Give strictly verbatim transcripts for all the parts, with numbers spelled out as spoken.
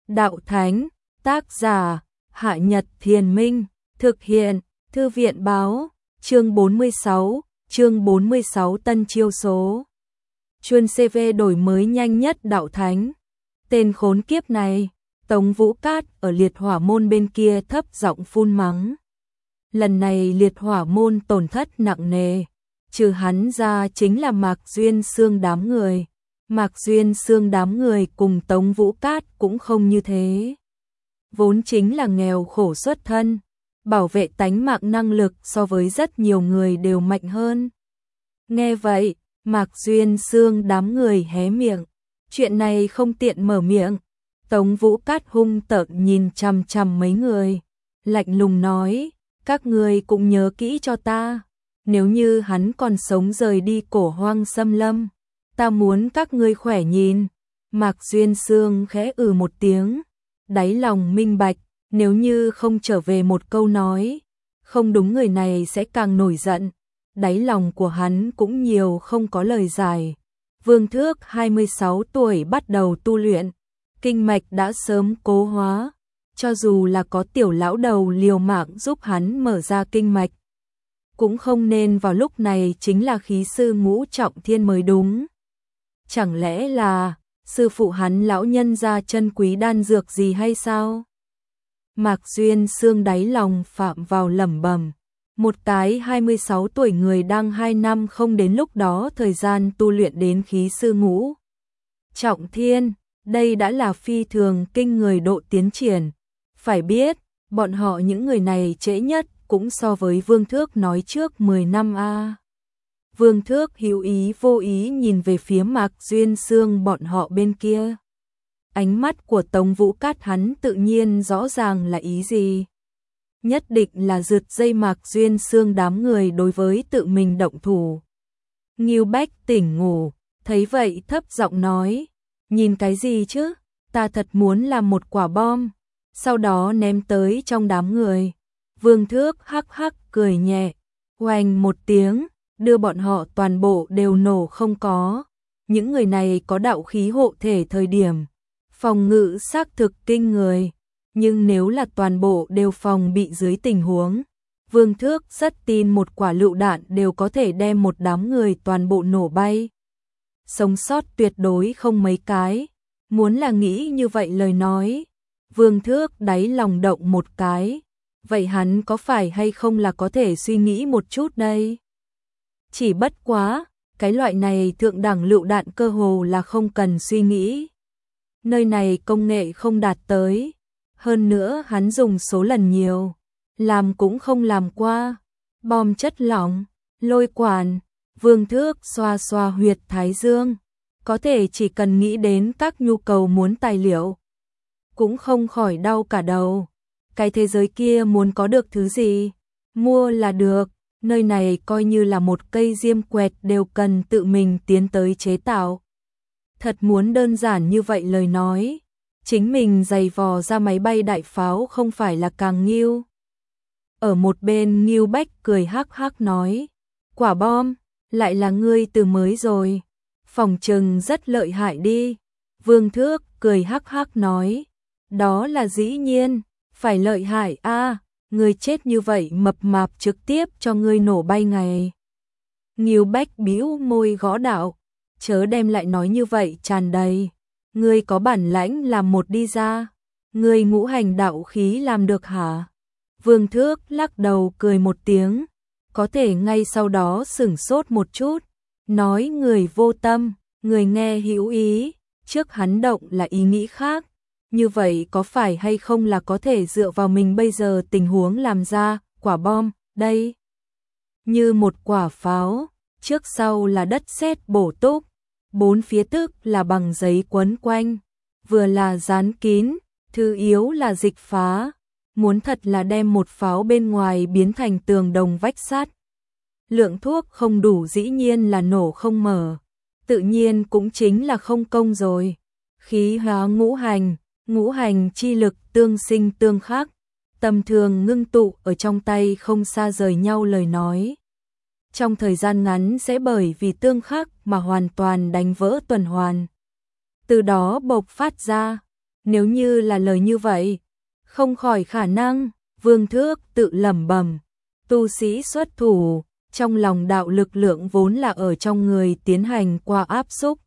đạo thánh, tác giả, Hạ Nhật Thiền Minh, thực hiện, Thư viện báo, chương bốn mươi sáu, chương bốn mươi sáu tân chiêu số. Chuyên xê vê đổi mới nhanh nhất đạo thánh. Tên khốn kiếp này, Tống Vũ Cát ở liệt hỏa môn bên kia thấp giọng phun mắng. Lần này liệt hỏa môn tổn thất nặng nề, trừ hắn ra chính là Mạc Duyên Xương đám người. Mạc Duyên Xương đám người cùng Tống Vũ Cát cũng không như thế. Vốn chính là nghèo khổ xuất thân, bảo vệ tánh mạng năng lực so với rất nhiều người đều mạnh hơn. Nghe vậy, Mạc Duyên Xương đám người hé miệng, chuyện này không tiện mở miệng. Tống Vũ Cát hung tợn nhìn chằm chằm mấy người, lạnh lùng nói, các người cũng nhớ kỹ cho ta, nếu như hắn còn sống rời đi cổ hoang xâm lâm, ta muốn các ngươi khỏe nhìn. Mạc Duyên Xương khẽ ừ một tiếng, đáy lòng minh bạch, nếu như không trở về một câu nói, không đúng người này sẽ càng nổi giận. Đáy lòng của hắn cũng nhiều không có lời giải. Vương Thước hai mươi sáu tuổi bắt đầu tu luyện, kinh mạch đã sớm cố hóa, cho dù là có tiểu lão đầu liều mạng giúp hắn mở ra kinh mạch, cũng không nên vào lúc này chính là khí sư ngũ trọng thiên mới đúng. Chẳng lẽ là sư phụ hắn lão nhân ra chân quý đan dược gì hay sao? Mạc Duyên Xương đáy lòng phạm vào lẩm bẩm, một cái hai mươi sáu tuổi người đang hai năm không đến lúc đó thời gian tu luyện đến khí sư ngũ trọng thiên, đây đã là phi thường kinh người độ tiến triển. Phải biết, bọn họ những người này trễ nhất cũng so với Vương Thước nói trước mười năm a. À. Vương Thước hữu ý vô ý nhìn về phía Mạc Duyên Xương bọn họ bên kia. Ánh mắt của Tống Vũ Cát hắn tự nhiên rõ ràng là ý gì. Nhất định là rượt dây Mạc Duyên Xương đám người đối với tự mình động thủ. Ngưu Bách tỉnh ngủ, thấy vậy thấp giọng nói, nhìn cái gì chứ, ta thật muốn làm một quả bom, sau đó ném tới trong đám người. Vương Thước hắc hắc cười nhẹ, oanh một tiếng, đưa bọn họ toàn bộ đều nổ không có. Những người này có đạo khí hộ thể thời điểm phòng ngự xác thực kinh người, nhưng nếu là toàn bộ đều phòng bị dưới tình huống, Vương Thước rất tin một quả lựu đạn đều có thể đem một đám người toàn bộ nổ bay. Sống sót tuyệt đối không mấy cái, muốn là nghĩ như vậy lời nói, Vương Thước đáy lòng động một cái, vậy hắn có phải hay không là có thể suy nghĩ một chút đây? Chỉ bất quá, cái loại này thượng đẳng lựu đạn cơ hồ là không cần suy nghĩ. Nơi này công nghệ không đạt tới, hơn nữa hắn dùng số lần nhiều, làm cũng không làm qua. Bom chất lỏng, lôi quản, Vương Thước xoa xoa huyệt thái dương, có thể chỉ cần nghĩ đến các nhu cầu muốn tài liệu, cũng không khỏi đau cả đầu. Cái thế giới kia muốn có được thứ gì, mua là được, nơi này coi như là một cây diêm quẹt đều cần tự mình tiến tới chế tạo. Thật muốn đơn giản như vậy lời nói, chính mình giày vò ra máy bay đại pháo không phải là càng nghiêu. Ở một bên Ngưu Bách cười hắc hắc nói, quả bom, lại là ngươi từ mới rồi, phòng trừng rất lợi hại đi. Vương Thước cười hắc hắc nói, đó là dĩ nhiên, phải lợi hại a, à, ngươi chết như vậy mập mạp trực tiếp cho ngươi nổ bay ngày. Ngưu Bách bĩu môi gõ đạo, chớ đem lại nói như vậy tràn đầy, ngươi có bản lãnh làm một đi ra, ngươi ngũ hành đạo khí làm được hả? Vương Thước lắc đầu cười một tiếng, có thể ngay sau đó sửng sốt một chút, nói người vô tâm, người nghe hữu ý, trước hắn động là ý nghĩ khác, như vậy có phải hay không là có thể dựa vào mình bây giờ tình huống làm ra quả bom, đây như một quả pháo, trước sau là đất sét bổ túc, bốn phía tức là bằng giấy quấn quanh, vừa là dán kín, thứ yếu là dịch phá, muốn thật là đem một pháo bên ngoài biến thành tường đồng vách sắt. Lượng thuốc không đủ dĩ nhiên là nổ không mở, tự nhiên cũng chính là không công rồi. Khí hóa ngũ hành, ngũ hành chi lực tương sinh tương khắc, tầm thường ngưng tụ ở trong tay không xa rời nhau lời nói. Trong thời gian ngắn sẽ bởi vì tương khắc mà hoàn toàn đánh vỡ tuần hoàn. Từ đó bộc phát ra, nếu như là lời như vậy, không khỏi khả năng, Vương Thước tự lẩm bẩm, tu sĩ xuất thủ, trong lòng đạo lực lượng vốn là ở trong người tiến hành qua áp xúc.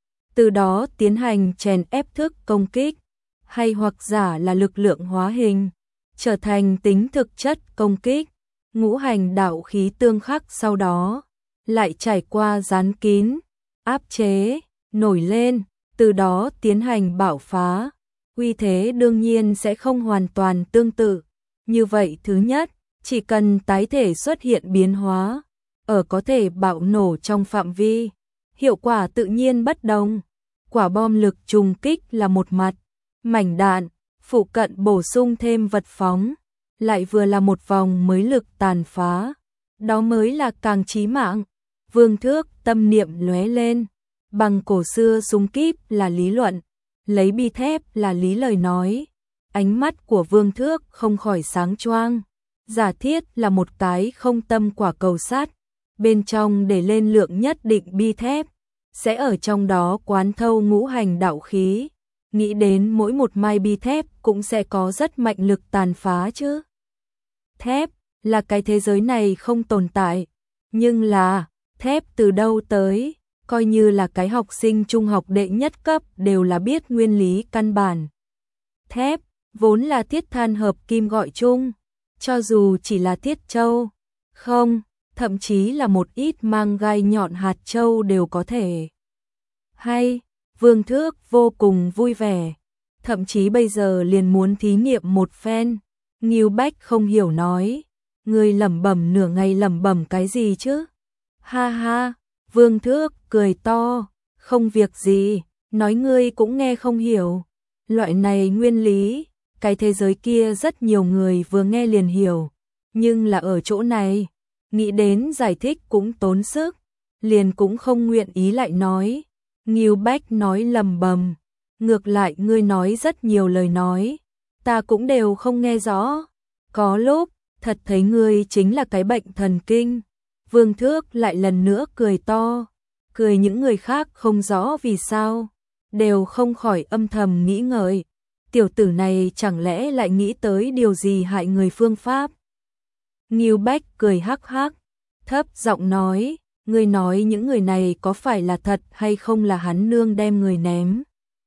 Từ đó tiến hành chèn ép thức công kích, hay hoặc giả là lực lượng hóa hình, trở thành tính thực chất công kích, ngũ hành đạo khí tương khắc sau đó, lại trải qua dán kín, áp chế, nổi lên, từ đó tiến hành bạo phá, uy thế đương nhiên sẽ không hoàn toàn tương tự. Như vậy thứ nhất, chỉ cần tái thể xuất hiện biến hóa, ở có thể bạo nổ trong phạm vi, hiệu quả tự nhiên bất đồng. Quả bom lực trùng kích là một mặt, mảnh đạn, phụ cận bổ sung thêm vật phóng, lại vừa là một vòng mới lực tàn phá, đó mới là càng chí mạng. Vương Thước tâm niệm lóe lên, bằng cổ xưa súng kíp là lý luận, lấy bi thép là lý lời nói. Ánh mắt của Vương Thước không khỏi sáng choang, giả thiết là một cái không tâm quả cầu sắt, bên trong để lên lượng nhất định bi thép, sẽ ở trong đó quán thâu ngũ hành đạo khí, nghĩ đến mỗi một mai bi thép cũng sẽ có rất mạnh lực tàn phá chứ. Thép là cái thế giới này không tồn tại, nhưng là thép từ đâu tới, coi như là cái học sinh trung học đệ nhất cấp đều là biết nguyên lý căn bản. Thép vốn là thiết than hợp kim gọi chung, cho dù chỉ là thiết châu, không, thậm chí là một ít mang gai nhọn hạt châu đều có thể. Hay, Vương Thước vô cùng vui vẻ, thậm chí bây giờ liền muốn thí nghiệm một phen. Ngưu Bách không hiểu nói, ngươi lẩm bẩm nửa ngày lẩm bẩm cái gì chứ? Ha ha, Vương Thước cười to, không việc gì, nói ngươi cũng nghe không hiểu. Loại này nguyên lý, cái thế giới kia rất nhiều người vừa nghe liền hiểu, nhưng là ở chỗ này, nghĩ đến giải thích cũng tốn sức, liền cũng không nguyện ý lại nói. Ngưu Bách nói lầm bầm, ngược lại ngươi nói rất nhiều lời nói, ta cũng đều không nghe rõ, có lúc, thật thấy ngươi chính là cái bệnh thần kinh. Vương Thước lại lần nữa cười to, cười những người khác không rõ vì sao, đều không khỏi âm thầm nghĩ ngợi, tiểu tử này chẳng lẽ lại nghĩ tới điều gì hại người phương pháp. Ngưu Bách cười hắc hắc, thấp giọng nói, ngươi nói những người này có phải là thật hay không là hắn nương đem người ném,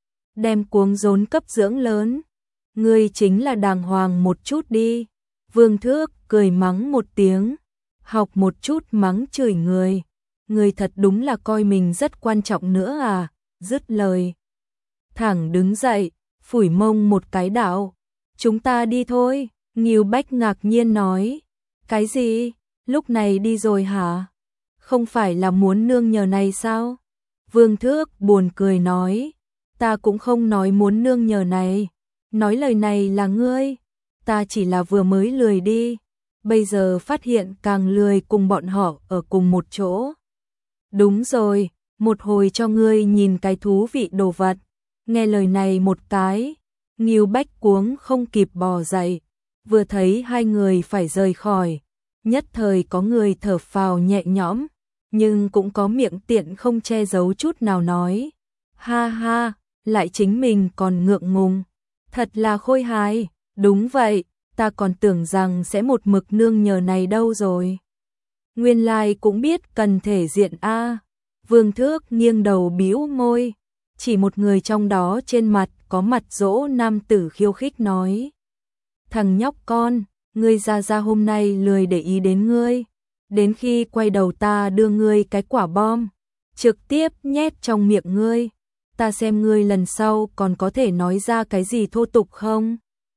đem cuống rốn cấp dưỡng lớn, ngươi chính là đàng hoàng một chút đi. Vương Thước cười mắng một tiếng, học một chút mắng chửi người, người thật đúng là coi mình rất quan trọng nữa à, dứt lời. Thẳng đứng dậy, phủi mông một cái đạo, chúng ta đi thôi. Ngưu Bách ngạc nhiên nói, cái gì, lúc này đi rồi hả? Không phải là muốn nương nhờ này sao? Vương Thước buồn cười nói, ta cũng không nói muốn nương nhờ này, nói lời này là ngươi, ta chỉ là vừa mới lười đi, bây giờ phát hiện càng lười cùng bọn họ ở cùng một chỗ. Đúng rồi, một hồi cho ngươi nhìn cái thú vị đồ vật. Nghe lời này một cái, Ngưu Bách cuống không kịp bò dậy, vừa thấy hai người phải rời khỏi, nhất thời có người thở phào nhẹ nhõm, nhưng cũng có miệng tiện không che giấu chút nào nói, ha ha, lại chính mình còn ngượng ngùng, thật là khôi hài. Đúng vậy, ta còn tưởng rằng sẽ một mực nương nhờ này đâu rồi. Nguyên lai cũng biết cần thể diện a. Vương Thước nghiêng đầu bĩu môi, chỉ một người trong đó trên mặt có mặt dỗ nam tử khiêu khích nói, thằng nhóc con, ngươi ra ra hôm nay lười để ý đến ngươi, đến khi quay đầu ta đưa ngươi cái quả bom, trực tiếp nhét trong miệng ngươi, ta xem ngươi lần sau còn có thể nói ra cái gì thô tục không.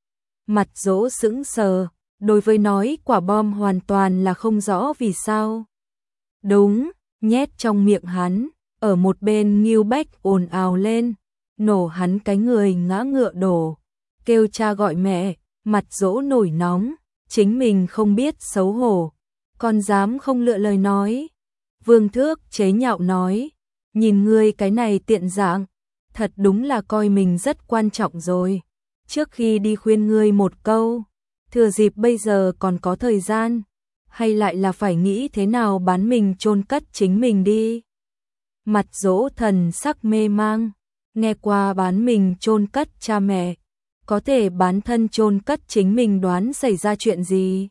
Mặt dỗ sững sờ, đối với nói quả bom hoàn toàn là không rõ vì sao. Đúng, nhét trong miệng hắn, ở một bên Ngưu Bách ồn ào lên, nổ hắn cái người ngã ngựa đổ, kêu cha gọi mẹ, mặt dỗ nổi nóng, chính mình không biết xấu hổ, còn dám không lựa lời nói. Vương Thước chế nhạo nói, nhìn ngươi cái này tiện dạng, thật đúng là coi mình rất quan trọng rồi. Trước khi đi khuyên ngươi một câu, thừa dịp bây giờ còn có thời gian, hay lại là phải nghĩ thế nào bán mình chôn cất chính mình đi. Mặt dỗ thần sắc mê mang, nghe qua bán mình chôn cất cha mẹ, có thể bán thân chôn cất chính mình, đoán xảy ra chuyện gì.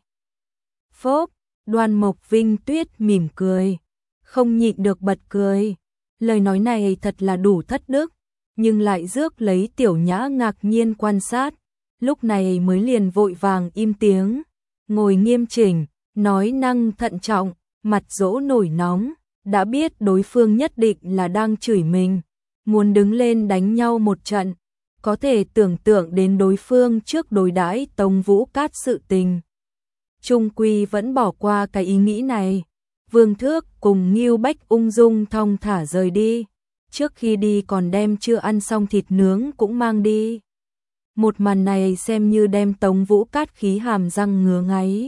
Phốp, Đoan Mộc Vinh Tuyết mỉm cười, không nhịn được bật cười. Lời nói này thật là đủ thất đức, nhưng lại rước lấy Tiểu Nhã ngạc nhiên quan sát, lúc này mới liền vội vàng im tiếng, ngồi nghiêm chỉnh, nói năng thận trọng, mặt dỗ nổi nóng, đã biết đối phương nhất định là đang chửi mình, muốn đứng lên đánh nhau một trận, có thể tưởng tượng đến đối phương trước đối đãi Tống Vũ Cát sự tình. Trung quy vẫn bỏ qua cái ý nghĩ này. Vương Thước cùng Ngưu Bách ung dung thong thả rời đi, trước khi đi còn đem chưa ăn xong thịt nướng cũng mang đi. Một màn này xem như đem Tống Vũ Cát khí hàm răng ngứa ngáy.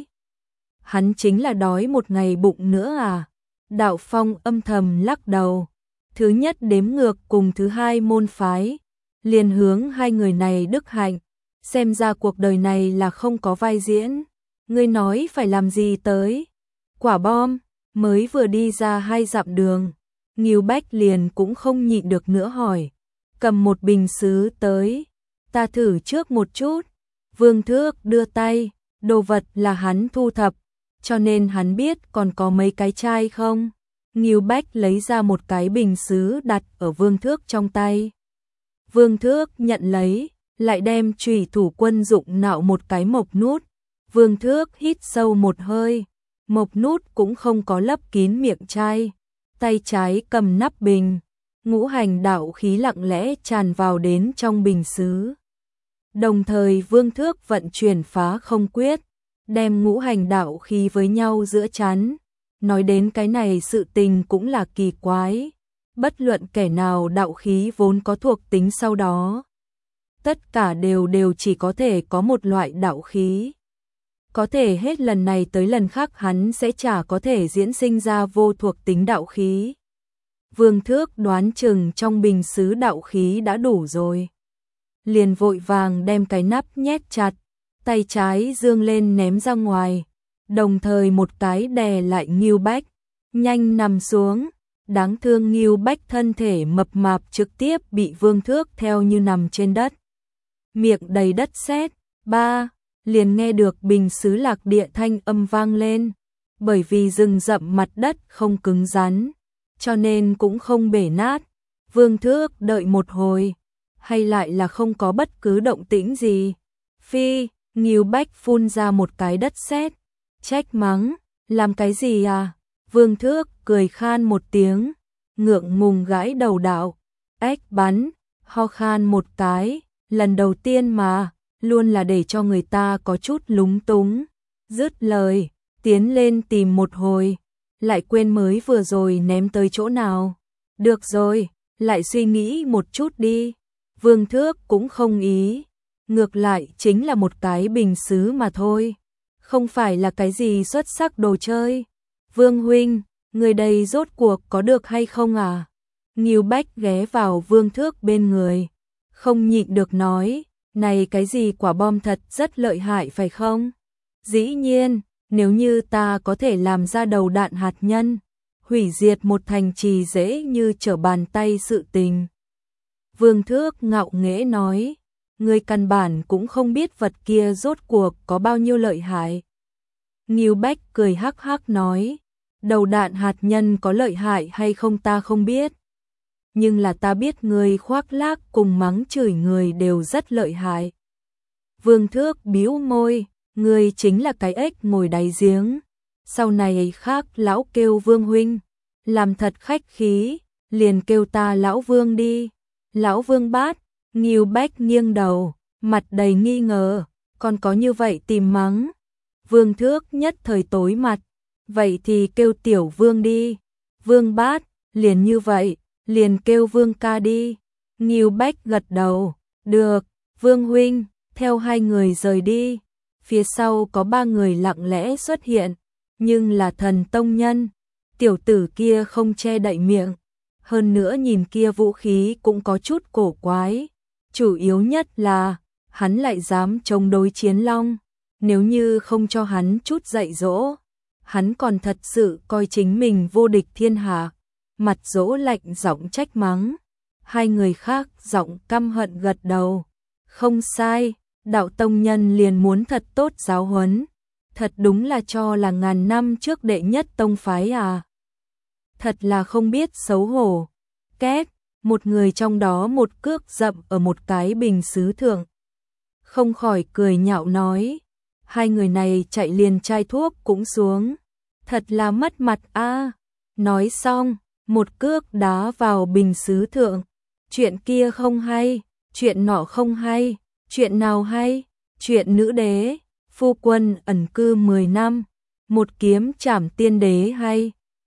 Hắn chính là đói một ngày bụng nữa à? Đạo Phong âm thầm lắc đầu. Thứ nhất đếm ngược cùng thứ hai môn phái, liền hướng hai người này đức hạnh, xem ra cuộc đời này là không có vai diễn. Ngươi nói phải làm gì tới? Quả bom. Mới vừa đi ra hai dặm đường, Ngưu Bách liền cũng không nhịn được nữa hỏi, cầm một bình sứ tới, ta thử trước một chút. Vương Thước đưa tay, đồ vật là hắn thu thập, cho nên hắn biết còn có mấy cái chai không. Ngưu Bách lấy ra một cái bình sứ đặt ở Vương Thước trong tay. Vương Thước nhận lấy, lại đem chủy thủ quân dụng nạo một cái mộc nút. Vương Thước hít sâu một hơi, mộc nút cũng không có lấp kín miệng chai, tay trái cầm nắp bình, ngũ hành đạo khí lặng lẽ tràn vào đến trong bình sứ. Đồng thời Vương Thước vận chuyển phá không quyết, đem ngũ hành đạo khí với nhau giữa chắn. Nói đến cái này sự tình cũng là kỳ quái, bất luận kẻ nào đạo khí vốn có thuộc tính sau đó, tất cả đều đều chỉ có thể có một loại đạo khí. Có thể hết lần này tới lần khác hắn sẽ chả có thể diễn sinh ra vô thuộc tính đạo khí. Vương Thước đoán chừng trong bình sứ đạo khí đã đủ rồi, liền vội vàng đem cái nắp nhét chặt, tay trái giương lên ném ra ngoài, đồng thời một cái đè lại Ngưu Bách, nhanh nằm xuống. Đáng thương Ngưu Bách thân thể mập mạp trực tiếp bị Vương Thước theo như nằm trên đất, miệng đầy đất sét. Ba, liền nghe được bình sứ lạc địa thanh âm vang lên, bởi vì rừng rậm mặt đất không cứng rắn, cho nên cũng không bể nát. Vương Thước đợi một hồi, hay lại là không có bất cứ động tĩnh gì. Phi, Ngưu Bách phun ra một cái đất sét, trách mắng, làm cái gì à? Vương Thước cười khan một tiếng, ngượng ngùng gãi đầu đạo, ếch bắn, ho khan một cái, lần đầu tiên mà, luôn là để cho người ta có chút lúng túng. Dứt lời, tiến lên tìm một hồi, lại quên mới vừa rồi ném tới chỗ nào. Được rồi, lại suy nghĩ một chút đi. Vương Thước cũng không ý, ngược lại chính là một cái bình sứ mà thôi, không phải là cái gì xuất sắc đồ chơi. Vương huynh, người đây rốt cuộc có được hay không à? Ngưu Bách ghé vào Vương Thước bên người, không nhịn được nói, này cái gì quả bom thật rất lợi hại phải không? Dĩ nhiên, nếu như ta có thể làm ra đầu đạn hạt nhân, hủy diệt một thành trì dễ như trở bàn tay sự tình. Vương Thước ngạo nghễ nói, người căn bản cũng không biết vật kia rốt cuộc có bao nhiêu lợi hại. Ngưu Bách cười hắc hắc nói, đầu đạn hạt nhân có lợi hại hay không ta không biết, nhưng là ta biết người khoác lác cùng mắng chửi người đều rất lợi hại. Vương Thước bĩu môi, người chính là cái ếch ngồi đáy giếng, sau này khác lão kêu Vương huynh, làm thật khách khí, liền kêu ta lão Vương đi. Lão Vương Bát. Ngưu Bách nghiêng đầu, mặt đầy nghi ngờ, còn có như vậy tìm mắng. Vương Thước nhất thời tối mặt, vậy thì kêu tiểu Vương đi. Vương Bát, liền như vậy, liền kêu Vương ca đi. Ngưu Bách gật đầu, được, Vương huynh. Theo hai người rời đi, phía sau có ba người lặng lẽ xuất hiện, nhưng là thần tông nhân. Tiểu tử kia không che đậy miệng, hơn nữa nhìn kia vũ khí cũng có chút cổ quái. Chủ yếu nhất là, hắn lại dám chống đối Chiến Long, nếu như không cho hắn chút dạy dỗ, hắn còn thật sự coi chính mình vô địch thiên hạ. Mặt dỗ lạnh giọng trách mắng, Hai người khác giọng căm hận gật đầu. Không sai, đạo tông nhân liền muốn thật tốt giáo huấn. Thật đúng là cho là ngàn năm trước đệ nhất tông phái à. Thật là không biết xấu hổ. Két, một người trong đó một cước dậm ở một cái bình sứ thượng. Không khỏi cười nhạo nói. Hai người này chạy liền chai thuốc cũng xuống. Thật là mất mặt a. Nói xong, một cước đá vào bình sứ thượng. Chuyện kia không hay, chuyện nọ không hay, chuyện nào hay, chuyện nữ đế, phu quân ẩn cư mười năm, một kiếm trảm tiên đế hay.